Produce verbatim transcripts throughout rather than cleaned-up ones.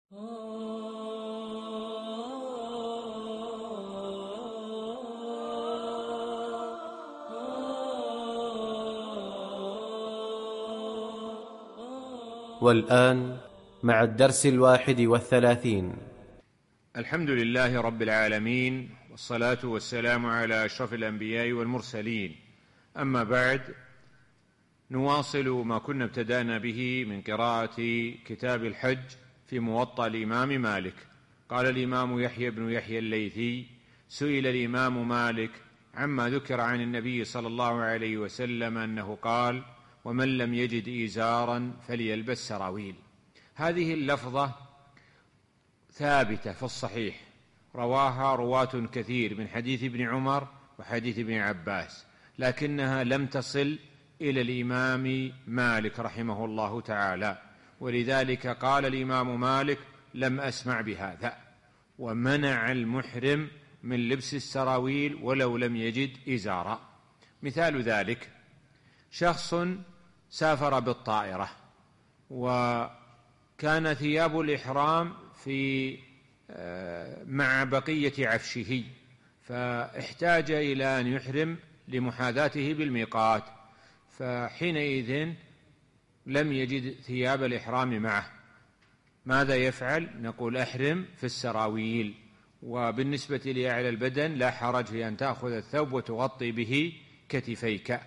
والآن مع الدرس الواحد والثلاثين. الحمد لله رب العالمين، والصلاة والسلام على أشرف الأنبياء والمرسلين. أما بعد، نواصل ما كنا ابتدأنا به من قراءة كتاب الحج في موطأ الإمام مالك. قال الإمام يحيى بن يحيى الليثي: سئل الإمام مالك عما ذكر عن النبي صلى الله عليه وسلم أنه قال: ومن لم يجد إزارا فليلبس سراويل. هذه اللفظة ثابتة في الصحيح، رواها رواة كثير من حديث ابن عمر وحديث ابن عباس، لكنها لم تصل إلى الإمام مالك رحمه الله تعالى، ولذلك قال الإمام مالك: لم أسمع بهذا، ومنع المحرم من لبس السراويل ولو لم يجد إزارا. مثال ذلك: شخص سافر بالطائرة وكان ثياب الإحرام في مع بقية عفشه، فاحتاج إلى أن يحرم لمحاذاته بالميقات، فحينئذ لم يجد ثياب الإحرام معه. ماذا يفعل؟ نقول: أحرم في السراويل. وبالنسبة لأعلى البدن لا حرج في أن تأخذ الثوب وتغطي به كتفيك،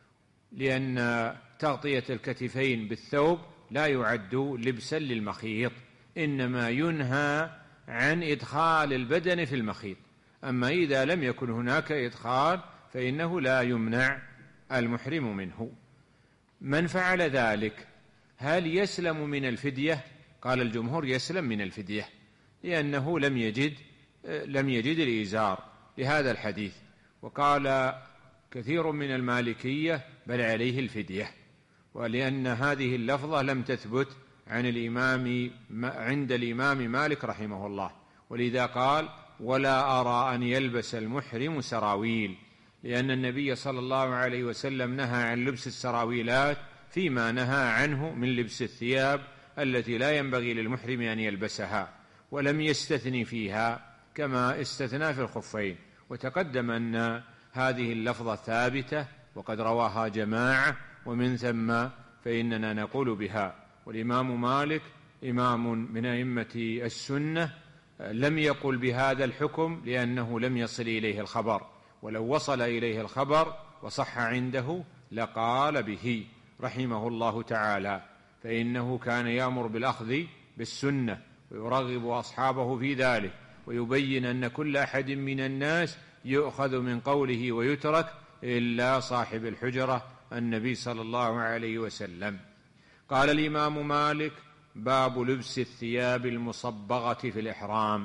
لأن تغطية الكتفين بالثوب لا يعد لبسا للمخيط، إنما ينهى عن إدخال البدن في المخيط. أما إذا لم يكن هناك إدخال فإنه لا يمنع المحرم منه. من فعل ذلك هل يسلم من الفدية؟ قال الجمهور: يسلم من الفدية، لأنه لم يجد لم يجد الإزار لهذا الحديث. وقال كثير من المالكية: بل عليه الفدية، ولأن هذه اللفظة لم تثبت عن الإمام عند الإمام مالك رحمه الله، ولذا قال: ولا أرى أن يلبس المحرم سراويل، لأن النبي صلى الله عليه وسلم نهى عن لبس السراويلات فيما نهى عنه من لبس الثياب التي لا ينبغي للمحرم أن يلبسها، ولم يستثني فيها كما استثنى في الخفين. وتقدم أن هذه اللفظة ثابتة وقد رواها جماعة، ومن ثم فإننا نقول بها. والإمام مالك إمام من أئمة السنة لم يقل بهذا الحكم لأنه لم يصل إليه الخبر، ولو وصل إليه الخبر وصح عنده لقال به رحمه الله تعالى، فإنه كان يأمر بالأخذ بالسنة ويرغب أصحابه في ذلك، ويبين أن كل أحد من الناس يؤخذ من قوله ويترك إلا صاحب الحجرة النبي صلى الله عليه وسلم. قال الإمام مالك: باب لبس الثياب المصبغة في الإحرام،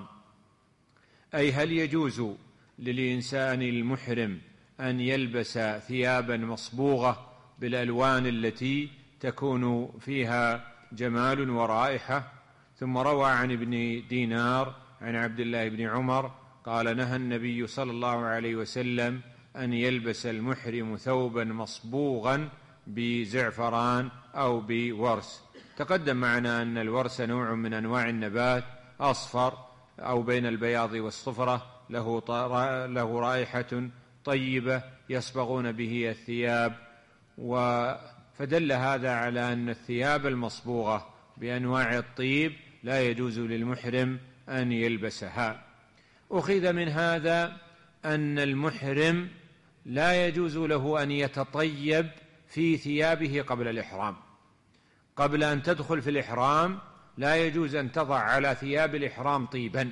أي هل يجوز للإنسان المحرم أن يلبس ثيابا مصبوغة بالألوان التي تكون فيها جمال ورائحة؟ ثم روى عن ابن دينار عن عبد الله بن عمر قال: نهى النبي صلى الله عليه وسلم أن يلبس المحرم ثوبا مصبوغا بزعفران أو بورس. تقدم معنا أن الورس نوع من أنواع النبات أصفر أو بين البياض والصفرة، له, له رائحة طيبة يصبغون به الثياب، فدل هذا على أن الثياب المصبوغة بأنواع الطيب لا يجوز للمحرم أن يلبسها. أخذ من هذا أن المحرم لا يجوز له أن يتطيب في ثيابه قبل الإحرام. قبل أن تدخل في الإحرام لا يجوز أن تضع على ثياب الإحرام طيبا.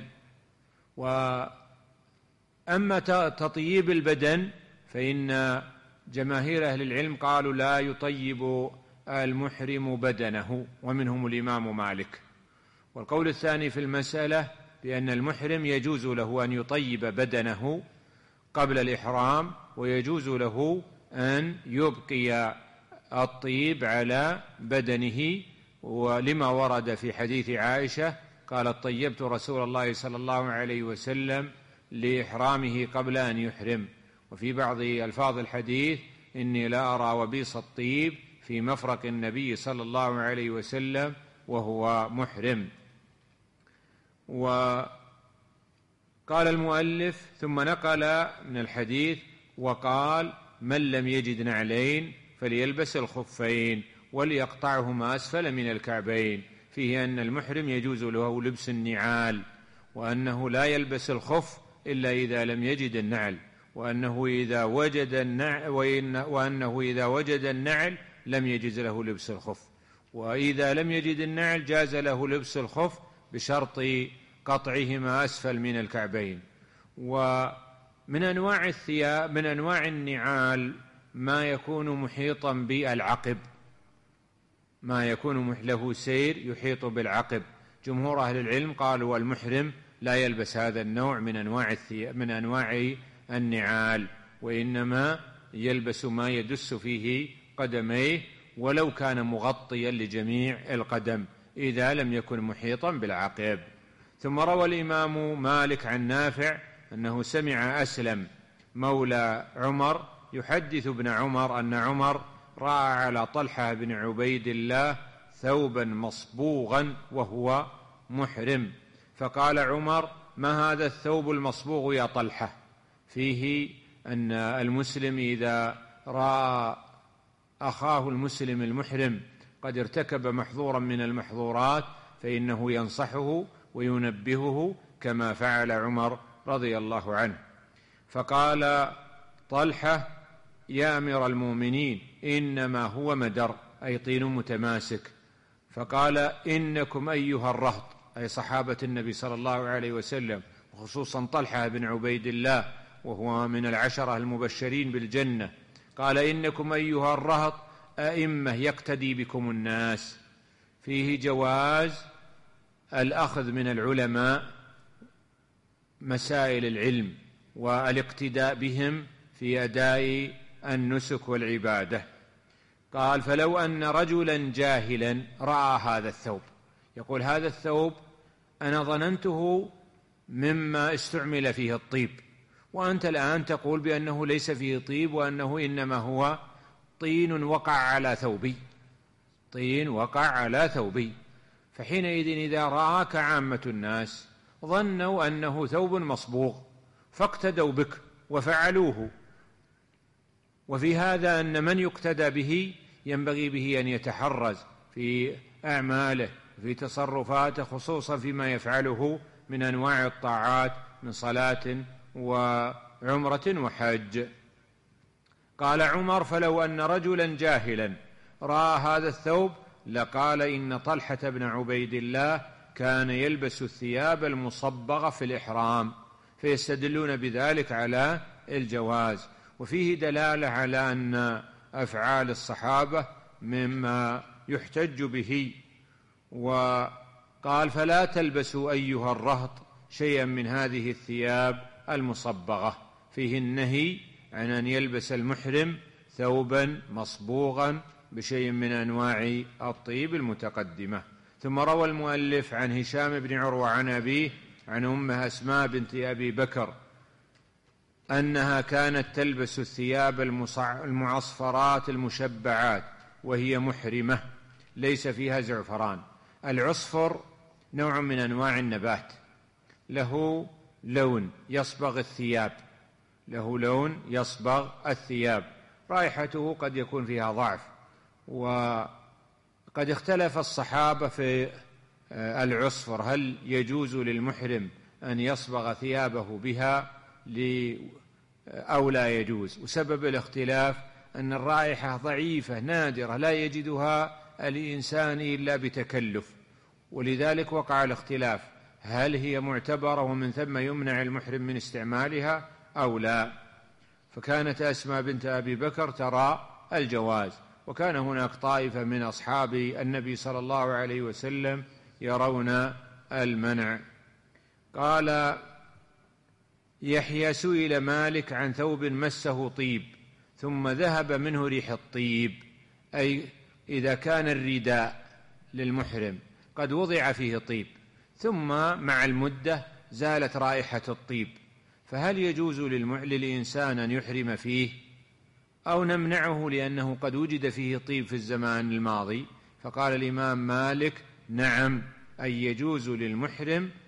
وأما تطيب البدن فإن جماهير أهل العلم قالوا لا يطيب المحرم بدنه، ومنهم الإمام مالك. والقول الثاني في المسألة بأن المحرم يجوز له أن يطيب بدنه قبل الإحرام، ويجوز له أن يبقي الطيب على بدنه، ولما ورد في حديث عائشة قالت: طيبت رسول الله صلى الله عليه وسلم لإحرامه قبل أن يحرم. وفي بعض ألفاظ الحديث: إني لا أرى وبيص الطيب في مفرق النبي صلى الله عليه وسلم وهو محرم. وقال المؤلف ثم نقل من الحديث وقال: من لم يجد نعلين فليلبس الخفين وليقطعهما أسفل من الكعبين، فيه أن المحرم يجوز له لبس النعال، وأنه لا يلبس الخف إلا إذا لم يجد النعل، وأنه إذا وجد النعل وأنه إذا وجد النعل لم يجز له لبس الخف، وإذا لم يجد النعل جاز له لبس الخف بشرط قطعهما أسفل من الكعبين. ومن أنواع الثياب من أنواع النعال ما يكون محيطا بالعقب، ما يكون له سير يحيط بالعقب. جمهور أهل العلم قالوا المحرم لا يلبس هذا النوع من أنواع الثياب من أنواع النعال، وإنما يلبس ما يدس فيه قدميه ولو كان مغطيا لجميع القدم إذا لم يكن محيطا بالعقب. ثم روى الإمام مالك عن نافع أنه سمع أسلم مولى عمر يحدث ابن عمر أن عمر رأى على طلحة بن عبيد الله ثوبا مصبوغا وهو محرم، فقال عمر: ما هذا الثوب المصبوغ يا طلحة؟ فيه أن المسلم إذا رأى أخاه المسلم المحرم قد ارتكب محظورا من المحظورات فإنه ينصحه وينبهه كما فعل عمر رضي الله عنه. فقال طلحة: يا أمير المؤمنين، إنما هو مدر، أي طين متماسك. فقال: إنكم أيها الرهط، أي صحابة النبي صلى الله عليه وسلم، وخصوصا طلحة بن عبيد الله وهو من العشرة المبشرين بالجنة، قال: إنكم أيها الرهط أئمة يقتدي بكم الناس. فيه جواز الأخذ من العلماء مسائل العلم والاقتداء بهم في أداء النسك والعبادة. قال: فلو أن رجلا جاهلا رأى هذا الثوب، يقول: هذا الثوب أنا ظننته مما استعمل فيه الطيب، وأنت الآن تقول بأنه ليس فيه طيب وأنه إنما هو طين وقع على ثوبي طين وقع على ثوبي فحينئذ إذا رآك عامة الناس ظنوا أنه ثوب مصبوغ فاقتدوا بك وفعلوه. وفي هذا أن من يقتدى به ينبغي به أن يتحرز في أعماله في تصرفاته، خصوصا فيما يفعله من أنواع الطاعات من صلاة وعمرة وحج. قال عمر: فلو أن رجلا جاهلا رأى هذا الثوب لقال إن طلحة بن عبيد الله كان يلبس الثياب المصبغة في الإحرام، فيستدلون بذلك على الجواز. وفيه دلالة على أن أفعال الصحابة مما يحتج به. وقال: فلا تلبسوا أيها الرهط شيئا من هذه الثياب المصبغة. فيه النهي عن أن يلبس المحرم ثوبا مصبوغا بشيء من أنواع الطيب المتقدمة. ثم روى المؤلف عن هشام بن عروة عن أبيه عن أمه أسماء بنت أبي بكر أنها كانت تلبس الثياب المعصفرات المشبعات وهي محرمة ليس فيها زعفران. العصفر نوع من أنواع النبات، له لون يصبغ الثياب له لون يصبغ الثياب رائحته قد يكون فيها ضعف. وقد اختلف الصحابة في العصفر، هل يجوز للمحرم أن يصبغ ثيابه بها أو لا يجوز؟ وسبب الاختلاف أن الرائحة ضعيفة نادرة لا يجدها الإنسان إلا بتكلف، ولذلك وقع الاختلاف هل هي معتبرة ومن ثم يمنع المحرم من استعمالها أو لا. فكانت أسماء بنت أبي بكر ترى الجواز، وكان هناك طائفة من أصحاب النبي صلى الله عليه وسلم يرون المنع. قال يحيى: سئل مالك عن ثوب مسه طيب ثم ذهب منه ريح الطيب، أي إذا كان الرداء للمحرم قد وضع فيه طيب ثم مع المدة زالت رائحة الطيب، فهل يجوز للإنسان أن يحرم فيه أو نمنعه لأنه قد وجد فيه طيب في الزمان الماضي؟ فقال الإمام مالك: نعم، أي يجوز للمحرم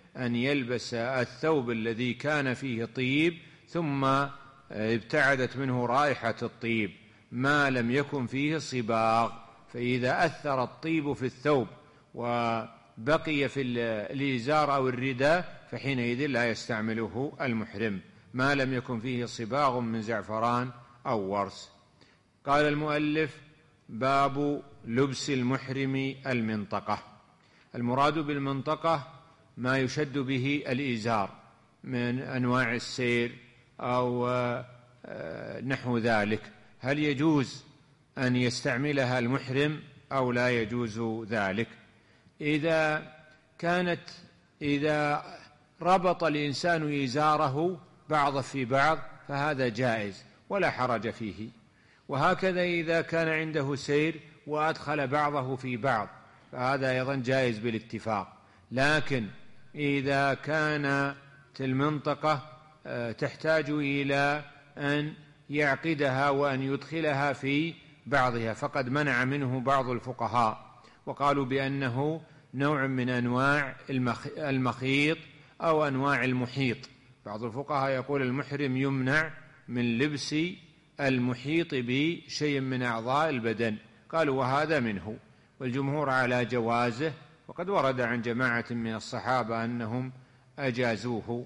أن يلبس الثوب الذي كان فيه طيب ثم ابتعدت منه رائحة الطيب ما لم يكن فيه صباغ. فإذا أثر الطيب في الثوب وبقي في الإزار أو الرداء فحينئذ لا يستعمله المحرم ما لم يكن فيه صباغ من زعفران أو ورس. قال المؤلف: باب لبس المحرم المنطقة. المراد بالمنطقة ما يشد به الإزار من أنواع السير أو نحو ذلك. هل يجوز أن يستعملها المحرم أو لا يجوز ذلك؟ إذا كانت إذا ربط الإنسان إزاره بعض في بعض فهذا جائز ولا حرج فيه، وهكذا إذا كان عنده سير وأدخل بعضه في بعض فهذا أيضا جائز بالاتفاق. لكن إذا كانت المنطقة تحتاج إلى أن يعقدها وأن يدخلها في بعضها فقد منع منه بعض الفقهاء وقالوا بأنه نوع من أنواع المخيط أو أنواع المحيط. بعض الفقهاء يقول المحرم يمنع من لبس المحيط بشيء من أعضاء البدن، قالوا وهذا منه، والجمهور على جوازه، وقد ورد عن جماعة من الصحابة أنهم أجازوه.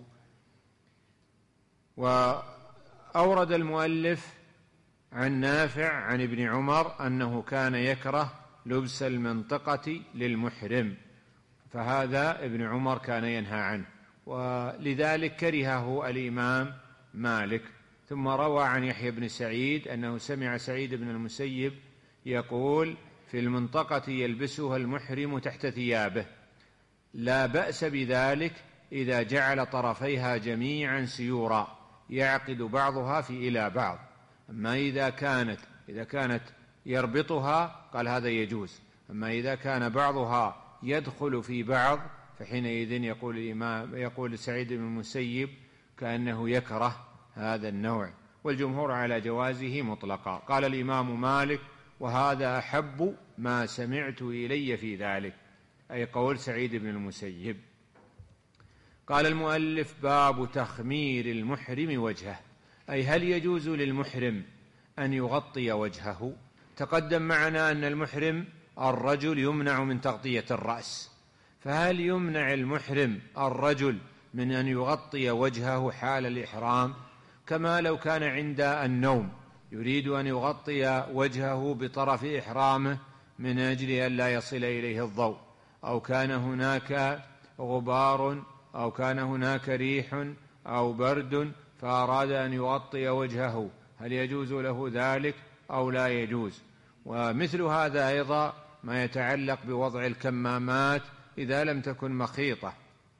وأورد المؤلف عن نافع عن ابن عمر أنه كان يكره لبس المنطقة للمحرم، فهذا ابن عمر كان ينهى عنه، ولذلك كرهه الإمام مالك. ثم روى عن يحيى بن سعيد أنه سمع سعيد بن المسيب يقول: في المنطقة يلبسها المحرم تحت ثيابه، لا بأس بذلك إذا جعل طرفيها جميعا سيورا يعقد بعضها في إلى بعض. أما إذا كانت إذا كانت يربطها قال هذا يجوز، أما إذا كان بعضها يدخل في بعض فحينئذ يقول الإمام يقول سعيد بن المسيب كأنه يكره هذا النوع، والجمهور على جوازه مطلقا. قال الإمام مالك: وهذا أحب ما سمعت إلي في ذلك، أي قول سعيد بن المسيب. قال المؤلف: باب تخمير المحرم وجهه، أي هل يجوز للمحرم أن يغطي وجهه؟ تقدم معنا أن المحرم الرجل يمنع من تغطية الرأس، فهل يمنع المحرم الرجل من أن يغطي وجهه حال الإحرام؟ كما لو كان عند النوم يريد أن يغطي وجهه بطرف إحرامه من أجل أن لا يصل إليه الضوء، أو كان هناك غبار أو كان هناك ريح أو برد فأراد أن يغطي وجهه، هل يجوز له ذلك أو لا يجوز؟ ومثل هذا أيضا ما يتعلق بوضع الكمامات إذا لم تكن مخيطة،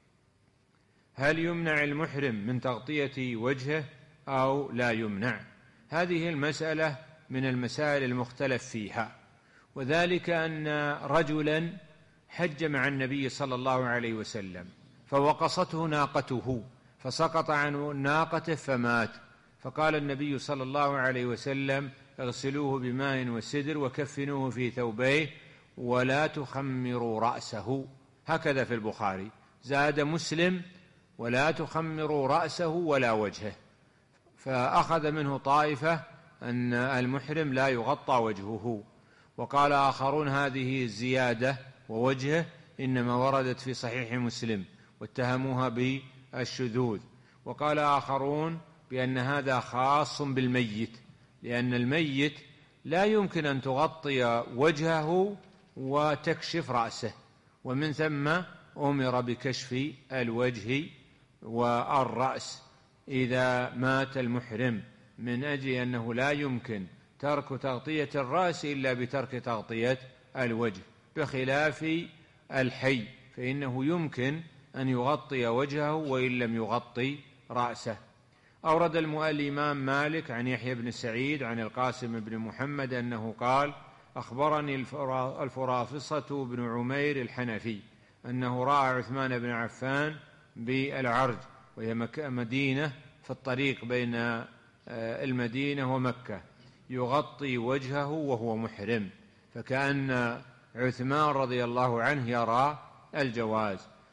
هل يمنع المحرم من تغطية وجهه أو لا يمنع؟ هذه المسألة من المسائل المختلف فيها، وذلك أن رجلا حج مع النبي صلى الله عليه وسلم فوقصته ناقته فسقط عن ناقته فمات، فقال النبي صلى الله عليه وسلم: اغسلوه بماء وسدر وكفنوه في ثوبيه ولا تخمروا رأسه. هكذا في البخاري. زاد مسلم: ولا تخمروا رأسه ولا وجهه. فأخذ منه طائفة أن المحرم لا يغطى وجهه، وقال آخرون هذه الزيادة ووجهه إنما وردت في صحيح مسلم واتهموها بالشذوذ، وقال آخرون بأن هذا خاص بالميت، لأن الميت لا يمكن أن تغطي وجهه وتكشف رأسه، ومن ثم أمر بكشف الوجه والرأس إذا مات المحرم، من أجل أنه لا يمكن ترك تغطية الرأس إلا بترك تغطية الوجه، بخلاف الحي فإنه يمكن أن يغطي وجهه وإن لم يغطي رأسه. أورد الإمام مالك عن يحيى بن سعيد عن القاسم بن محمد أنه قال: أخبرني الفرافصة بن عمير الحنفي أنه رأى عثمان بن عفان بالعرج، وهي مدينة في الطريق بين المدينة ومكة، يغطي وجهه وهو محرم، فكأن عثمان رضي الله عنه يرى الجواز.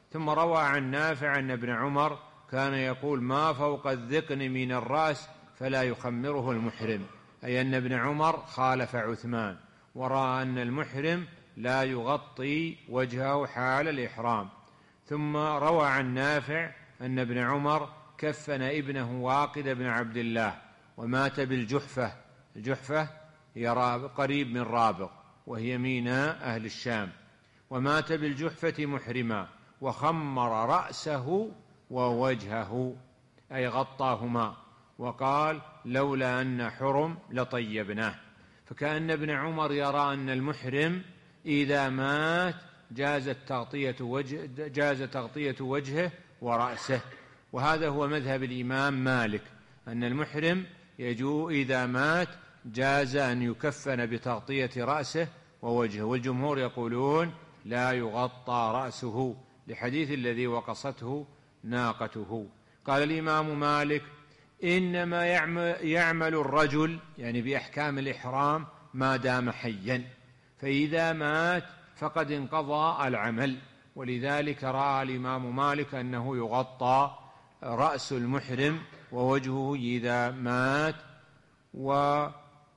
ثم روى عن نافع أن ابن عمر كان يقول: ما فوق الذقن من الرأس فلا يخمره المحرم، أي أن ابن عمر خالف عثمان ورأى أن المحرم لا يغطي وجهه حال الإحرام. ثم روى عن نافع أن ابن عمر كفن ابنه واقد بن عبد الله ومات بالجحفة. الجحفة هي قريب من رابغ وهي ميناء أهل الشام، ومات بالجحفة محرما وخمر رأسه ووجهه، أي غطاهما، وقال: لولا أن حرم لطيبناه. فكأن ابن عمر يرى أن المحرم إذا مات جاز تغطية وجه جاز تغطية وجهه ورأسه، وهذا هو مذهب الإمام مالك، أن المحرم يجوز إذا مات جاز أن يكفن بتغطية رأسه ووجهه، والجمهور يقولون لا يغطى رأسه لحديث الذي وقصته ناقته. قال الإمام مالك: إنما يعمل الرجل يعني بأحكام الإحرام ما دام حيا، فإذا مات فقد انقضى العمل، ولذلك رأى الإمام مالك أنه يغطى رأس المحرم ووجهه إذا مات. ودليل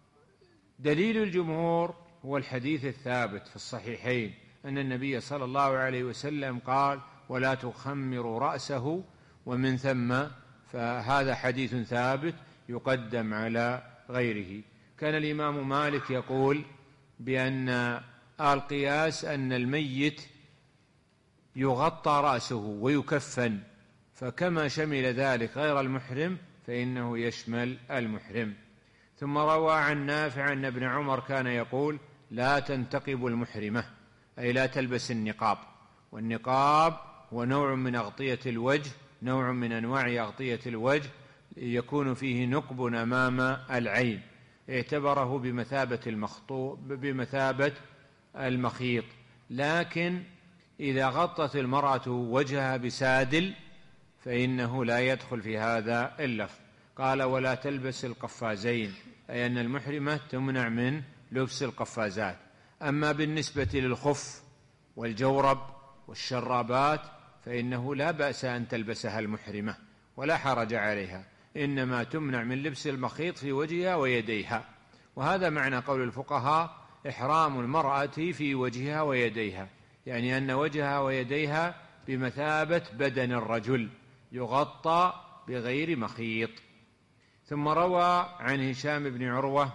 الجمهور هو الحديث الثابت في الصحيحين أن النبي صلى الله عليه وسلم قال: ولا تخمر رأسه، ومن ثم فهذا حديث ثابت يقدم على غيره. كان الإمام مالك يقول بأن القياس أن الميت يغطى رأسه ويكفن، فكما شمل ذلك غير المحرم فإنه يشمل المحرم. ثم روى عن نافع أن ابن عمر كان يقول: لا تنتقب المحرمة، أي لا تلبس النقاب، والنقاب هو نوع من أغطية الوجه، نوع من أنواع أغطية الوجه، يكون فيه نقب أمام العين، اعتبره بمثابة المخطوط بمثابة المخيط. لكن إذا غطت المرأة وجهها بسادل فإنه لا يدخل في هذا اللفظ. قال: ولا تلبس القفازين، أي أن المحرمة تمنع من لبس القفازات. أما بالنسبة للخف والجورب والشرابات فإنه لا بأس أن تلبسها المحرمة ولا حرج عليها، إنما تمنع من لبس المخيط في وجهها ويديها. وهذا معنى قول الفقهاء: إحرام المرأة في وجهها ويديها، يعني أن وجهها ويديها بمثابة بدن الرجل يغطى بغير مخيط. ثم روى عن هشام بن عروة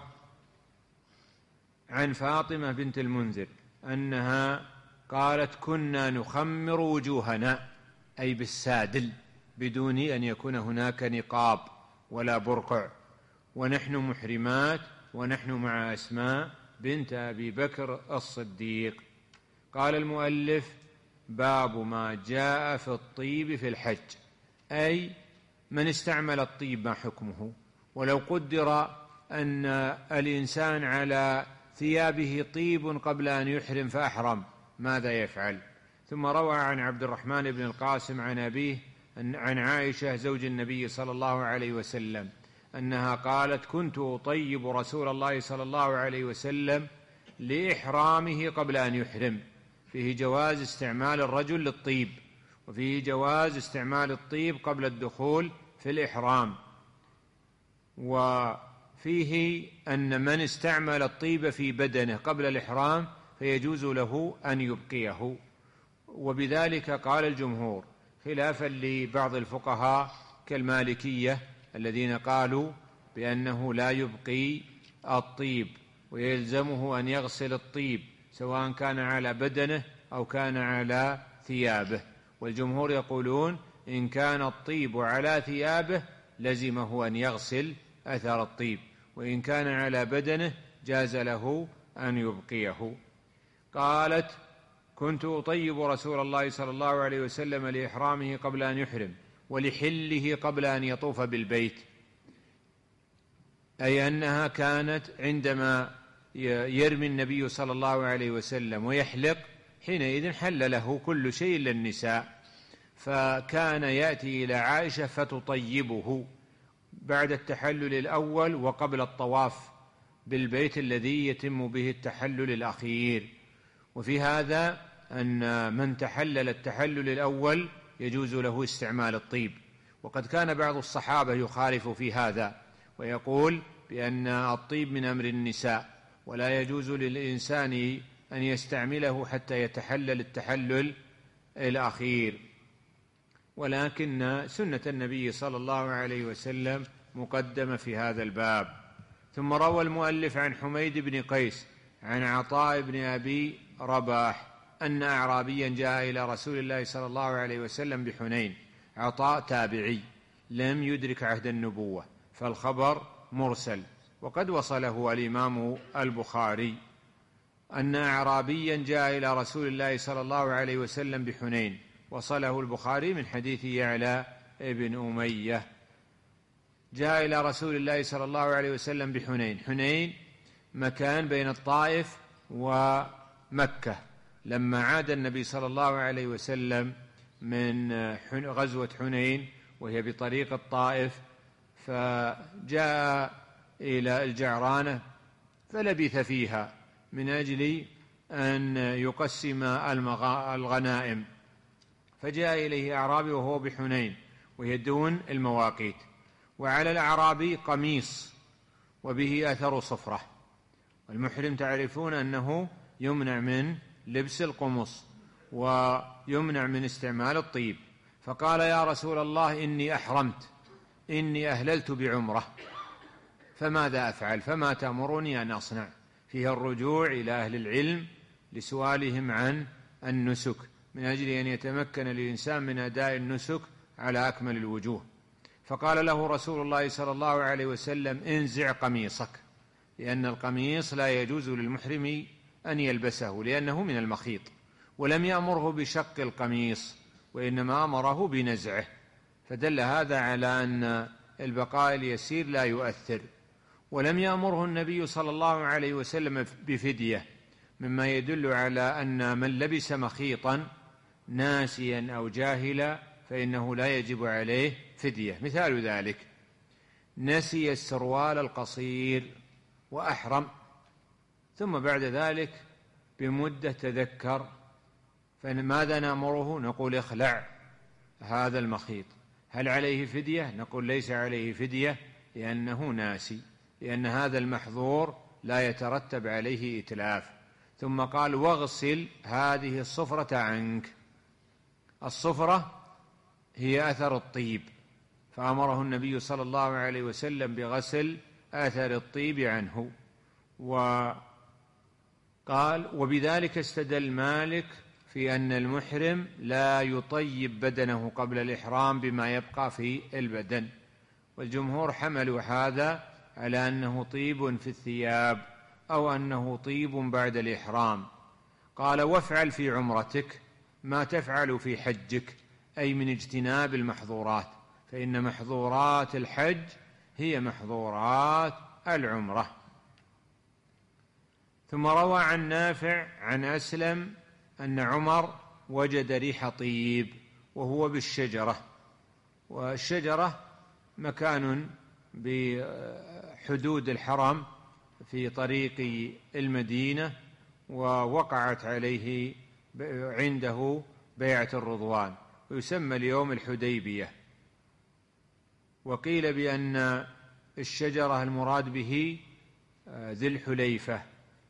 عن فاطمة بنت المنذر أنها قالت: كنا نخمر وجوهنا، أي بالسادل بدون أن يكون هناك نقاب ولا برقع، ونحن محرمات، ونحن مع أسماء بنت أبي بكر الصديق. قال المؤلف: باب ما جاء في الطيب في الحج، أي من استعمل الطيب ما حكمه، ولو قدر أن الإنسان على ثيابه طيب قبل أن يحرم فأحرم ماذا يفعل؟ ثم روى عن عبد الرحمن بن القاسم عن أبيه عن عائشة زوج النبي صلى الله عليه وسلم أنها قالت: كنت أطيب رسول الله صلى الله عليه وسلم لإحرامه قبل أن يحرم. فيه جواز استعمال الرجل للطيب، وفيه جواز استعمال الطيب قبل الدخول في الإحرام، وفيه أن من استعمل الطيب في بدنه قبل الإحرام فيجوز له أن يبقيه، وبذلك قال الجمهور، خلافا لبعض الفقهاء كالمالكية الذين قالوا بأنه لا يبقي الطيب ويلزمه أن يغسل الطيب سواء كان على بدنه أو كان على ثيابه. والجمهور يقولون إن كان الطيب على ثيابه لزمه أن يغسل أثر الطيب، وإن كان على بدنه جاز له أن يبقيه. قالت: كنت أطيب رسول الله صلى الله عليه وسلم لإحرامه قبل أن يحرم ولحله قبل أن يطوف بالبيت، أي أنها كانت عندما يرمي النبي صلى الله عليه وسلم ويحلق حينئذ حل له كل شيء إلا النساء، فكان يأتي إلى عائشة فتطيبه بعد التحلل الأول وقبل الطواف بالبيت الذي يتم به التحلل الأخير. وفي هذا أن من تحلل التحلل الأول يجوز له استعمال الطيب، وقد كان بعض الصحابة يخالف في هذا ويقول بأن الطيب من أمر النساء ولا يجوز للإنسان أن يستعمله حتى يتحلل التحلل الأخير، ولكن سنة النبي صلى الله عليه وسلم مقدمة في هذا الباب. ثم روى المؤلف عن حميد بن قيس عن عطاء بن أبي رباح أن أعرابيا جاء إلى رسول الله صلى الله عليه وسلم بحنين. عطاء تابعي لم يدرك عهد النبوة، فالخبر مرسل، وقد وصله الإمام البخاري أن أعرابيا جاء إلى رسول الله صلى الله عليه وسلم بحنين، وصله البخاري من حديث يعلى ابن أمية. جاء إلى رسول الله صلى الله عليه وسلم بحنين. حنين مكان بين الطائف ومكة. لما عاد النبي صلى الله عليه وسلم من غزوة حنين وهي بطريق الطائف، فجاء إلى الجعرانة فلبث فيها من أجل أن يقسم الغنائم، فجاء إليه أعرابي وهو بحنين وهي دون المواقيت، وعلى الأعرابي قميص وبه أثر صفرة، والمحرم تعرفون أنه يمنع من لبس القمص ويمنع من استعمال الطيب. فقال يا رسول الله إني أحرمت، إني أهللت بعمرة، فماذا أفعل؟ فما تأمرني أن أصنع؟ فيها الرجوع إلى أهل العلم لسؤالهم عن النسك من أجل أن يتمكن الإنسان من أداء النسك على أكمل الوجوه. فقال له رسول الله صلى الله عليه وسلم انزع قميصك، لأن القميص لا يجوز للمحرم أن يلبسه لأنه من المخيط، ولم يأمره بشق القميص وإنما أمره بنزعه، فدل هذا على أن البقاء اليسير لا يؤثر. ولم يأمره النبي صلى الله عليه وسلم بفدية، مما يدل على أن من لبس مخيطا ناسيا أو جاهلا فإنه لا يجب عليه فدية. مثال ذلك نسي السروال القصير وأحرم، ثم بعد ذلك بمدة تذكر، فماذا نأمره؟ نقول اخلع هذا المخيط. هل عليه فدية؟ نقول ليس عليه فدية لأنه ناسي، لأن هذا المحظور لا يترتب عليه إتلاف. ثم قال واغسل هذه الصفرة عنك. الصفرة هي أثر الطيب، فأمره النبي صلى الله عليه وسلم بغسل أثر الطيب عنه. وقال وبذلك استدل مالك في أن المحرم لا يطيب بدنه قبل الإحرام بما يبقى في البدن، والجمهور حملوا هذا على أنه طيب في الثياب أو أنه طيب بعد الإحرام. قال وافعل في عمرتك ما تفعل في حجك، أي من اجتناب المحظورات، فإن محظورات الحج هي محظورات العمرة. ثم روى عن نافع عن أسلم أن عمر وجد ريح طيب وهو بالشجرة، والشجرة مكان بحدود الحرم في طريق المدينة، ووقعت عليه عنده بيعة الرضوان، ويسمى اليوم الحديبية. وقيل بأن الشجرة المراد به ذي الحليفة.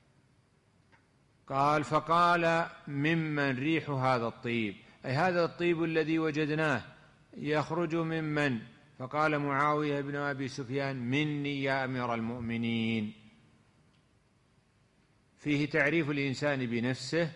قال فقال ممن ريح هذا الطيب، أي هذا الطيب الذي وجدناه يخرج ممن؟ فقال معاوية بن أبي سفيان مني يا أمير المؤمنين. فيه تعريف الإنسان بنفسه.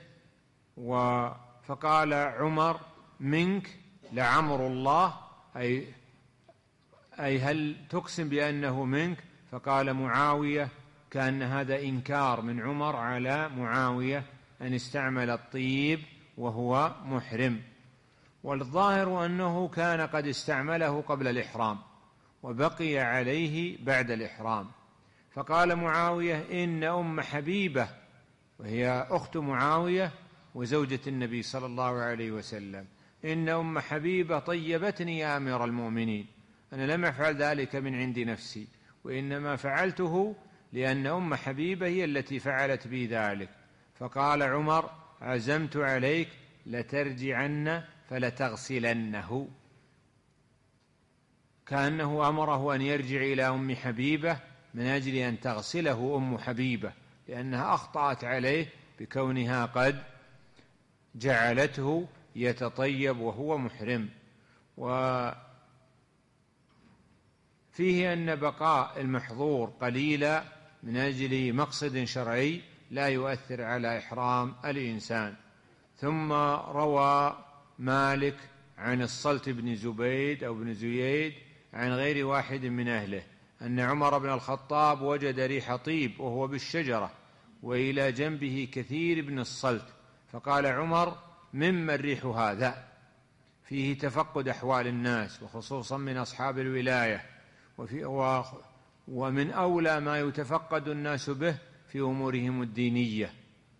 فقال عمر منك لعمر الله، أي أي هل تقسم بأنه منك؟ فقال معاوية كأن هذا إنكار من عمر على معاوية أن استعمل الطيب وهو محرم، والظاهر أنه كان قد استعمله قبل الإحرام وبقي عليه بعد الإحرام. فقال معاوية إن أم حبيبة، وهي أخت معاوية وزوجة النبي صلى الله عليه وسلم، إن أم حبيبة طيبتني يا أمير المؤمنين، أنا لم أفعل ذلك من عند نفسي، وإنما فعلته لأن أم حبيبة هي التي فعلت بي ذلك. فقال عمر عزمت عليك لترجعن فلتغسلنه، كأنه أمره أن يرجع إلى أم حبيبة من أجل أن تغسله أم حبيبة، لأنها أخطأت عليه بكونها قد جعلته يتطيب وهو محرم. وفيه أن بقاء المحظور قليلا من أجل مقصد شرعي لا يؤثر على إحرام الإنسان. ثم روى مالك عن الصلت بن زبيد أو بن زييد عن غير واحد من أهله أن عمر بن الخطاب وجد ريح طيب وهو بالشجرة وإلى جنبه كثير بن الصلت، فقال عمر: مما الريح هذا؟ فيه تفقد أحوال الناس وخصوصا من أصحاب الولاية، وفي ومن أولى ما يتفقد الناس به في أمورهم الدينية.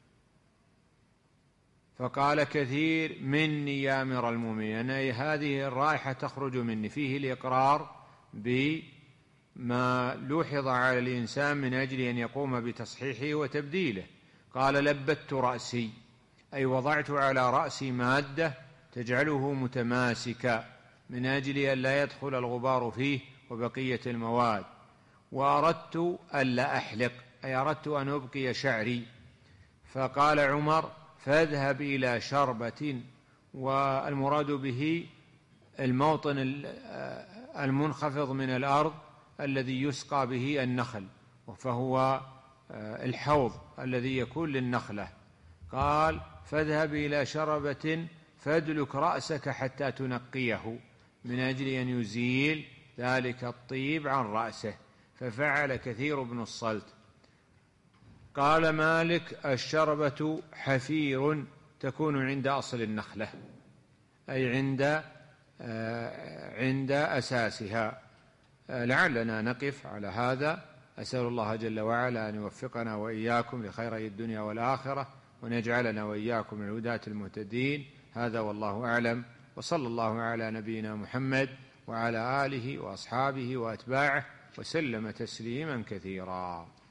فقال: كثير مني يا أمير المؤمنين، أي هذه الرائحة تخرج مني. فيه الإقرار بما لوحظ على الإنسان من أجل أن يقوم بتصحيحه وتبديله. قال: لبت رأسي، أي وضعت على رأسي مادة تجعله متماسكا من أجل أن لا يدخل الغبار فيه وبقية المواد. وأردت ألا أحلق، أي أردت أن أبقي شعري. فقال عمر: فاذهب إلى شربة، والمراد به الموطن المنخفض من الأرض الذي يسقى به النخل، فهو الحوض الذي يكون للنخلة. قال: فاذهب إلى شربة فادلك رأسك حتى تنقيه، من أجل أن يزيل ذلك الطيب عن رأسه. ففعل كثير بن الصلت. قال مالك: الشربة حفير تكون عند أصل النخلة، أي عند عند أساسها. لعلنا نقف على هذا. أسأل الله جل وعلا أن يوفقنا وإياكم لخيري الدنيا والآخرة، ونجعلنا وإياكم من الهداة المهتدين. هذا والله أعلم، وصلى الله على نبينا محمد وعلى آله وأصحابه وأتباعه وسلم تسليما كثيرا.